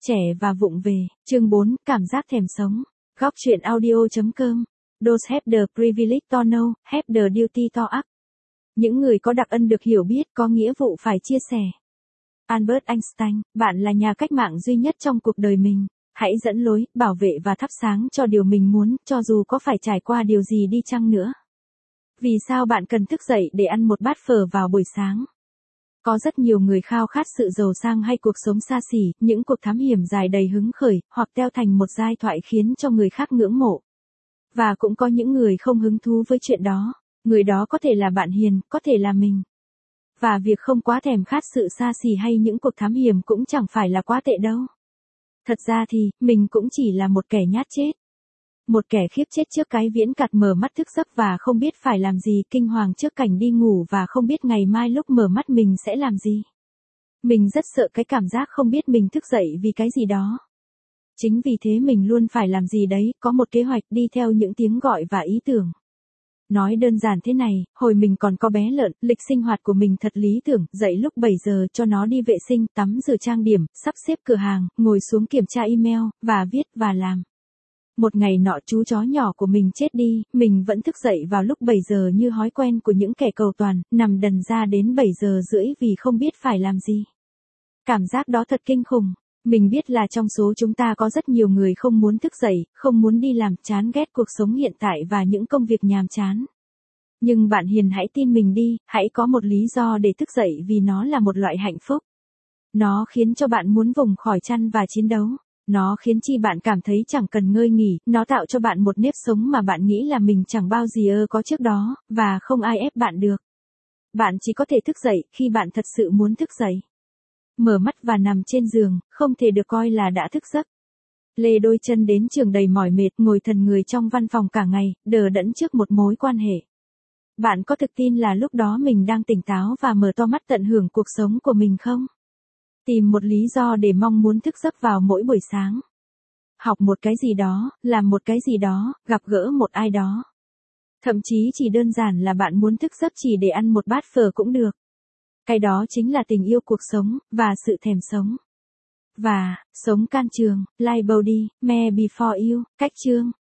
Trẻ và vụng về, chương 4, cảm giác thèm sống. Góc truyện audio.com. Those have the privilege to know, have the duty to act. Những người có đặc ân được hiểu biết, có nghĩa vụ phải chia sẻ. Albert Einstein, bạn là nhà cách mạng duy nhất trong cuộc đời mình. Hãy dẫn lối, bảo vệ và thắp sáng cho điều mình muốn, cho dù có phải trải qua điều gì đi chăng nữa. Vì sao bạn cần thức dậy để ăn một bát phở vào buổi sáng? Có rất nhiều người khao khát sự giàu sang hay cuộc sống xa xỉ, những cuộc thám hiểm dài đầy hứng khởi, hoặc teo thành một giai thoại khiến cho người khác ngưỡng mộ. Và cũng có những người không hứng thú với chuyện đó. Người đó có thể là bạn hiền, có thể là mình. Và việc không quá thèm khát sự xa xỉ hay những cuộc thám hiểm cũng chẳng phải là quá tệ đâu. Thật ra thì, mình cũng chỉ là một kẻ nhát chết. Một kẻ khiếp chết trước cái viễn cặt mở mắt thức giấc và không biết phải làm gì, kinh hoàng trước cảnh đi ngủ và không biết ngày mai lúc mở mắt mình sẽ làm gì. Mình rất sợ cái cảm giác không biết mình thức dậy vì cái gì đó. Chính vì thế mình luôn phải làm gì đấy, có một kế hoạch đi theo những tiếng gọi và ý tưởng. Nói đơn giản thế này, hồi mình còn có bé lợn, lịch sinh hoạt của mình thật lý tưởng, dậy lúc 7 giờ cho nó đi vệ sinh, tắm rửa trang điểm, sắp xếp cửa hàng, ngồi xuống kiểm tra email, và viết và làm. Một ngày nọ chú chó nhỏ của mình chết đi, mình vẫn thức dậy vào lúc 7 giờ như thói quen của những kẻ cầu toàn, nằm đần ra đến 7 giờ rưỡi vì không biết phải làm gì. Cảm giác đó thật kinh khủng. Mình biết là trong số chúng ta có rất nhiều người không muốn thức dậy, không muốn đi làm, chán ghét cuộc sống hiện tại và những công việc nhàm chán. Nhưng bạn hiền hãy tin mình đi, hãy có một lý do để thức dậy vì nó là một loại hạnh phúc. Nó khiến cho bạn muốn vùng khỏi chăn và chiến đấu. Nó khiến chi bạn cảm thấy chẳng cần ngơi nghỉ, nó tạo cho bạn một nếp sống mà bạn nghĩ là mình chẳng bao giờ có trước đó, và không ai ép bạn được. Bạn chỉ có thể thức dậy khi bạn thật sự muốn thức dậy. Mở mắt và nằm trên giường, không thể được coi là đã thức giấc. Lê đôi chân đến trường đầy mỏi mệt, ngồi thần người trong văn phòng cả ngày, đờ đẫn trước một mối quan hệ. Bạn có thực tin là lúc đó mình đang tỉnh táo và mở to mắt tận hưởng cuộc sống của mình không? Tìm một lý do để mong muốn thức giấc vào mỗi buổi sáng. Học một cái gì đó, làm một cái gì đó, gặp gỡ một ai đó. Thậm chí chỉ đơn giản là bạn muốn thức giấc chỉ để ăn một bát phở cũng được. Cái đó chính là tình yêu cuộc sống, và sự thèm sống. Và, sống can trường, live body, me before you, cách chương.